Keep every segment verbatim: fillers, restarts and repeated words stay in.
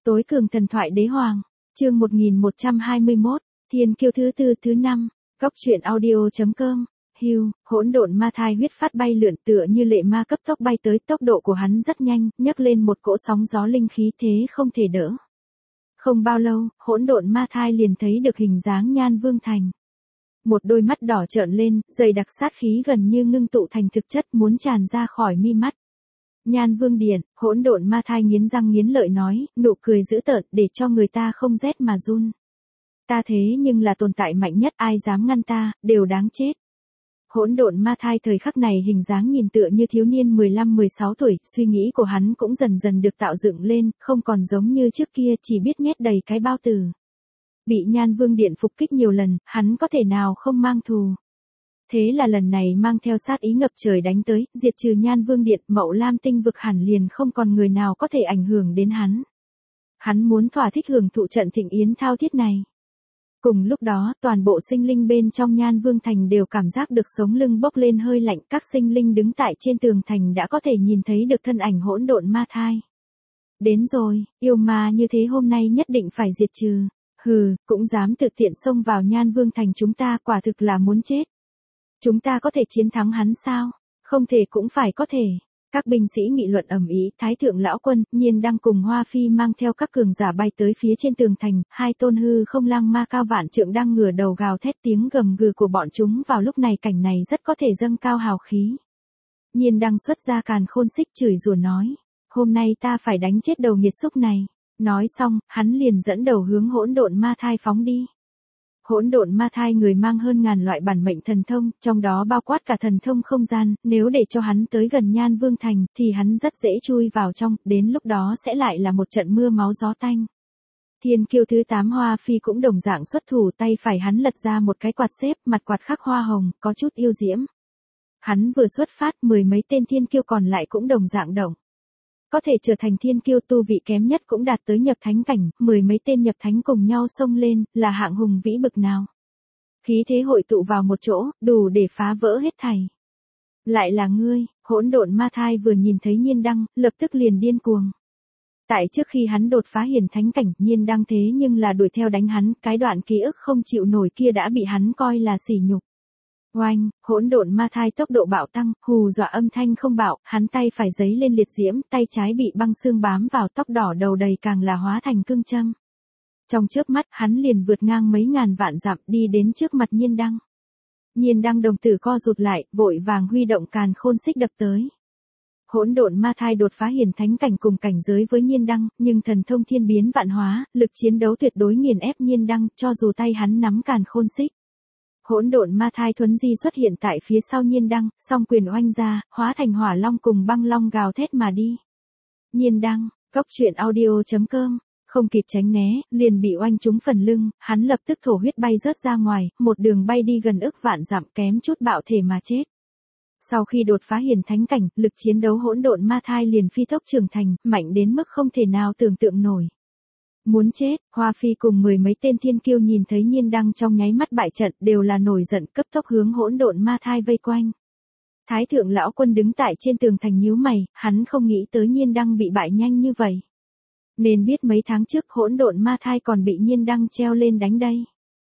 Tối cường thần thoại đế hoàng, chương một nghìn một trăm hai mươi mốt, Thiên kiêu thứ tư thứ năm, góc truyện audio.com. Hưu, hỗn độn ma thai huyết phát bay lượn tựa như lệ ma cấp tốc bay tới, tốc độ của hắn rất nhanh, nhấc lên một cỗ sóng gió linh khí thế không thể đỡ. Không bao lâu, hỗn độn ma thai liền thấy được hình dáng Nhan Vương Thành. Một đôi mắt đỏ trợn lên, dày đặc sát khí gần như ngưng tụ thành thực chất muốn tràn ra khỏi mi mắt. Nhan Vương Điện, hỗn độn ma thai nghiến răng nghiến lợi nói, nụ cười dữ tợn để cho người ta không rét mà run. Ta thế nhưng là tồn tại mạnh nhất, ai dám ngăn ta, đều đáng chết. Hỗn độn ma thai thời khắc này hình dáng nhìn tựa như thiếu niên mười lăm mười sáu tuổi, suy nghĩ của hắn cũng dần dần được tạo dựng lên, không còn giống như trước kia chỉ biết nhét đầy cái bao tử. Bị Nhan Vương Điện phục kích nhiều lần, hắn có thể nào không mang thù. Thế là lần này mang theo sát ý ngập trời đánh tới, diệt trừ Nhan Vương Điện, Mậu Lam tinh vực hẳn liền không còn người nào có thể ảnh hưởng đến hắn. Hắn muốn thỏa thích hưởng thụ trận thịnh yến thao thiết này. Cùng lúc đó, toàn bộ sinh linh bên trong Nhan Vương Thành đều cảm giác được sống lưng bốc lên hơi lạnh, các sinh linh đứng tại trên tường thành đã có thể nhìn thấy được thân ảnh hỗn độn ma thai. Đến rồi, yêu ma như thế hôm nay nhất định phải diệt trừ. Hừ, cũng dám tự tiện xông vào Nhan Vương Thành chúng ta, quả thực là muốn chết. Chúng ta có thể chiến thắng hắn sao? Không thể cũng phải có thể. Các binh sĩ nghị luận ầm ĩ, Thái thượng lão quân, Nhiên đang cùng Hoa Phi mang theo các cường giả bay tới phía trên tường thành, hai tôn hư không lang ma cao vạn trượng đang ngửa đầu gào thét, tiếng gầm gừ của bọn chúng vào lúc này cảnh này rất có thể dâng cao hào khí. Nhiên đang xuất ra càn khôn xích chửi rủa nói, hôm nay ta phải đánh chết đầu nghiệt xúc này. Nói xong, hắn liền dẫn đầu hướng hỗn độn ma thai phóng đi. Hỗn độn ma thai người mang hơn ngàn loại bản mệnh thần thông, trong đó bao quát cả thần thông không gian, nếu để cho hắn tới gần Nhan Vương Thành, thì hắn rất dễ chui vào trong, đến lúc đó sẽ lại là một trận mưa máu gió tanh. Thiên kiêu thứ tám Hoa Phi cũng đồng dạng xuất thủ, tay phải hắn lật ra một cái quạt xếp, mặt quạt khắc hoa hồng, có chút yêu diễm. Hắn vừa xuất phát, mười mấy tên thiên kiêu còn lại cũng đồng dạng động. Có thể trở thành thiên kiêu, tu vị kém nhất cũng đạt tới nhập thánh cảnh, mười mấy tên nhập thánh cùng nhau xông lên, là hạng hùng vĩ bực nào. Khí thế hội tụ vào một chỗ, đủ để phá vỡ hết thảy. Lại là ngươi, hỗn độn ma thai vừa nhìn thấy Nhiên Đăng, lập tức liền điên cuồng. Tại trước khi hắn đột phá hiển thánh cảnh, Nhiên Đăng thế nhưng là đuổi theo đánh hắn, cái đoạn ký ức không chịu nổi kia đã bị hắn coi là sỉ nhục. Oanh, hỗn độn ma thai tốc độ bạo tăng, hù dọa âm thanh không bạo, hắn tay phải giấy lên liệt diễm, tay trái bị băng xương bám vào, tóc đỏ đầu đầy càng là hóa thành cương châm. Trong chớp mắt, hắn liền vượt ngang mấy ngàn vạn dặm đi đến trước mặt Nhiên Đăng. Nhiên Đăng đồng tử co rụt lại, vội vàng huy động càn khôn xích đập tới. Hỗn độn ma thai đột phá hiển thánh cảnh cùng cảnh giới với Nhiên Đăng, nhưng thần thông thiên biến vạn hóa, lực chiến đấu tuyệt đối nghiền ép Nhiên Đăng, cho dù tay hắn nắm càn khôn xích. Hỗn độn ma thai thuấn di xuất hiện tại phía sau Nhiên Đăng, song quyền oanh ra, hóa thành hỏa long cùng băng long gào thét mà đi. Nhiên Đăng, góc truyện audio.com, không kịp tránh né, liền bị oanh trúng phần lưng, hắn lập tức thổ huyết bay rớt ra ngoài, một đường bay đi gần ức vạn dặm, kém chút bạo thể mà chết. Sau khi đột phá hiển thánh cảnh, lực chiến đấu hỗn độn ma thai liền phi tốc trưởng thành, mạnh đến mức không thể nào tưởng tượng nổi. Muốn chết, Hoa Phi cùng mười mấy tên thiên kiêu nhìn thấy Nhiên Đăng trong nháy mắt bại trận, đều là nổi giận, cấp tốc hướng hỗn độn ma thai vây quanh. Thái thượng lão quân đứng tại trên tường thành nhíu mày, hắn không nghĩ tới Nhiên Đăng bị bại nhanh như vậy. Nên biết mấy tháng trước hỗn độn ma thai còn bị Nhiên Đăng treo lên đánh đây.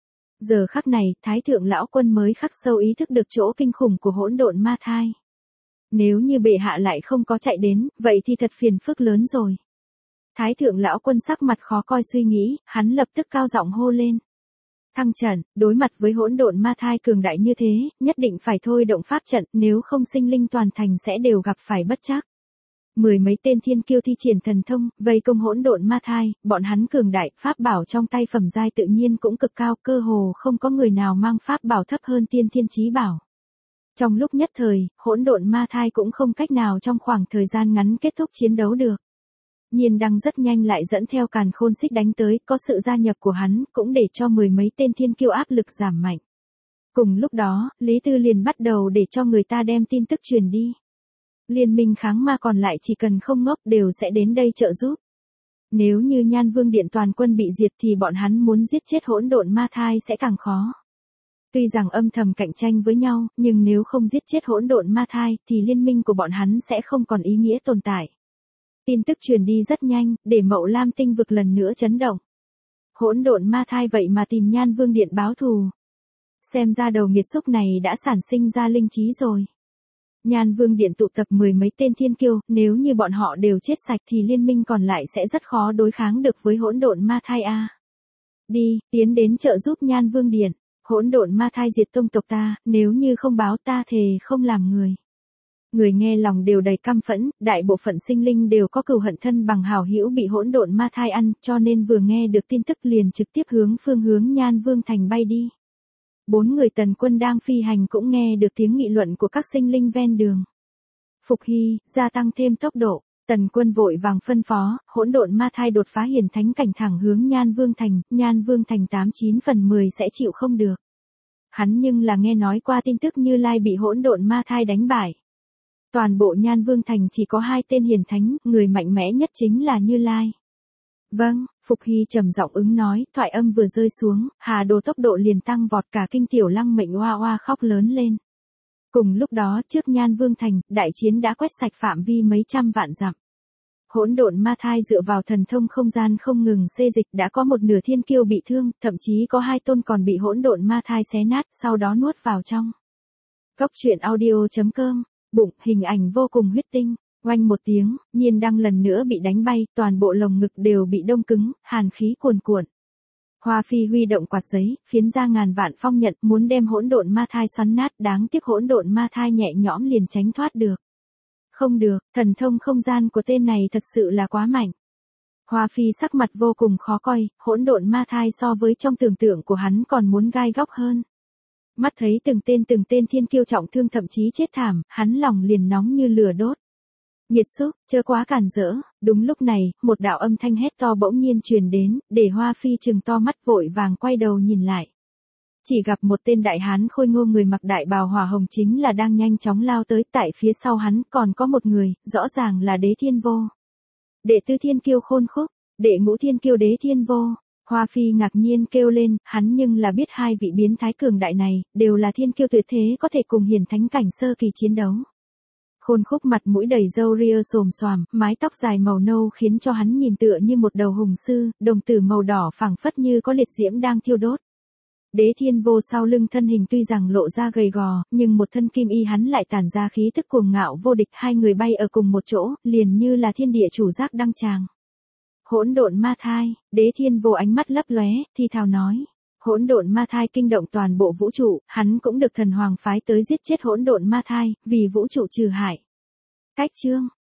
Giờ khắc này, Thái thượng lão quân mới khắc sâu ý thức được chỗ kinh khủng của hỗn độn ma thai. Nếu như bệ hạ lại không có chạy đến, vậy thì thật phiền phức lớn rồi. Thái thượng lão quân sắc mặt khó coi suy nghĩ, hắn lập tức cao giọng hô lên. Thăng trận, đối mặt với hỗn độn ma thai cường đại như thế, nhất định phải thôi động pháp trận, nếu không sinh linh toàn thành sẽ đều gặp phải bất trắc. Mười mấy tên thiên kiêu thi triển thần thông, vây công hỗn độn ma thai, bọn hắn cường đại, pháp bảo trong tay phẩm giai tự nhiên cũng cực cao, cơ hồ không có người nào mang pháp bảo thấp hơn tiên thiên chí bảo. Trong lúc nhất thời, hỗn độn ma thai cũng không cách nào trong khoảng thời gian ngắn kết thúc chiến đấu được. Nhiên Đăng rất nhanh lại dẫn theo càn khôn xích đánh tới, có sự gia nhập của hắn, cũng để cho mười mấy tên thiên kiêu áp lực giảm mạnh. Cùng lúc đó, Lý Tư liền bắt đầu để cho người ta đem tin tức truyền đi. Liên minh kháng ma còn lại chỉ cần không ngốc đều sẽ đến đây trợ giúp. Nếu như Nhan Vương Điện toàn quân bị diệt thì bọn hắn muốn giết chết hỗn độn ma thai sẽ càng khó. Tuy rằng âm thầm cạnh tranh với nhau, nhưng nếu không giết chết hỗn độn ma thai thì liên minh của bọn hắn sẽ không còn ý nghĩa tồn tại. Tin tức truyền đi rất nhanh, để Mậu Lam tinh vực lần nữa chấn động. Hỗn độn ma thai vậy mà tìm Nhan Vương Điện báo thù. Xem ra đầu nghiệt xúc này đã sản sinh ra linh trí rồi. Nhan Vương Điện tụ tập mười mấy tên thiên kiêu, nếu như bọn họ đều chết sạch thì liên minh còn lại sẽ rất khó đối kháng được với hỗn độn ma thai a. Đi, tiến đến trợ giúp Nhan Vương Điện. Hỗn độn ma thai diệt tông tộc ta, nếu như không báo ta thề không làm người. Người nghe lòng đều đầy căm phẫn, đại bộ phận sinh linh đều có cừu hận thân bằng hảo hữu bị hỗn độn ma thai ăn, cho nên vừa nghe được tin tức liền trực tiếp hướng phương hướng Nhan Vương thành bay đi. Bốn người Tần Quân đang phi hành cũng nghe được tiếng nghị luận của các sinh linh ven đường. Phục Hy, gia tăng thêm tốc độ. Tần Quân vội vàng phân phó, hỗn độn ma thai đột phá hiển thánh cảnh thẳng hướng Nhan Vương thành, Nhan Vương thành tám chín phần mười sẽ chịu không được. Hắn nhưng là nghe nói qua tin tức Như Lai bị hỗn độn ma thai đánh bại. Toàn bộ Nhan Vương thành chỉ có hai tên hiển thánh, người mạnh mẽ nhất chính là Như Lai. Vâng, Phục Hy trầm giọng ứng nói, thoại âm vừa rơi xuống, Hà Đồ tốc độ liền tăng vọt, cả kinh tiểu lăng mệnh oa oa khóc lớn lên. Cùng lúc đó trước Nhan Vương thành, đại chiến đã quét sạch phạm vi mấy trăm vạn dặm. Hỗn độn ma thai dựa vào thần thông không gian không ngừng xê dịch, đã có một nửa thiên kiêu bị thương, thậm chí có hai tôn còn bị hỗn độn ma thai xé nát, sau đó nuốt vào trong. Cốc truyện audio chấm com, bụng, hình ảnh vô cùng huyết tinh. Oanh một tiếng, Nhiên Đăng lần nữa bị đánh bay, toàn bộ lồng ngực đều bị đông cứng, hàn khí cuồn cuộn. Hoa Phi huy động quạt giấy, phiến ra ngàn vạn phong nhận, muốn đem hỗn độn ma thai xoắn nát, đáng tiếc hỗn độn ma thai nhẹ nhõm liền tránh thoát được. Không được, thần thông không gian của tên này thật sự là quá mạnh. Hoa Phi sắc mặt vô cùng khó coi, hỗn độn ma thai so với trong tưởng tượng của hắn còn muốn gai góc hơn. Mắt thấy từng tên từng tên thiên kiêu trọng thương thậm chí chết thảm, hắn lòng liền nóng như lửa đốt. Nghiệt xúc, chớ quá cản rỡ. Đúng lúc này, một đạo âm thanh hét to bỗng nhiên truyền đến, để Hoa Phi trừng to mắt vội vàng quay đầu nhìn lại. Chỉ gặp một tên đại hán khôi ngô người mặc đại bào hỏa hồng chính là đang nhanh chóng lao tới, tại phía sau hắn còn có một người, rõ ràng là Đế Thiên Vô. Đệ tứ thiên kiêu Khôn Khúc, đệ ngũ thiên kiêu Đế Thiên Vô. Hoa Phi ngạc nhiên kêu lên, hắn nhưng là biết hai vị biến thái cường đại này, đều là thiên kiêu tuyệt thế có thể cùng hiển thánh cảnh sơ kỳ chiến đấu. Khôn Khúc mặt mũi đầy râu ria xồm xoàm, mái tóc dài màu nâu khiến cho hắn nhìn tựa như một đầu hùng sư, đồng tử màu đỏ phảng phất như có liệt diễm đang thiêu đốt. Đế Thiên Vô sau lưng thân hình tuy rằng lộ ra gầy gò, nhưng một thân kim y hắn lại tản ra khí tức cuồng ngạo vô địch, hai người bay ở cùng một chỗ, liền như là thiên địa chủ giác đăng tràng. Hỗn độn ma thai, Đế Thiên Vô ánh mắt lấp lóe, thi thào nói. Hỗn độn ma thai kinh động toàn bộ vũ trụ, hắn cũng được thần hoàng phái tới giết chết hỗn độn ma thai, vì vũ trụ trừ hại. Cách chương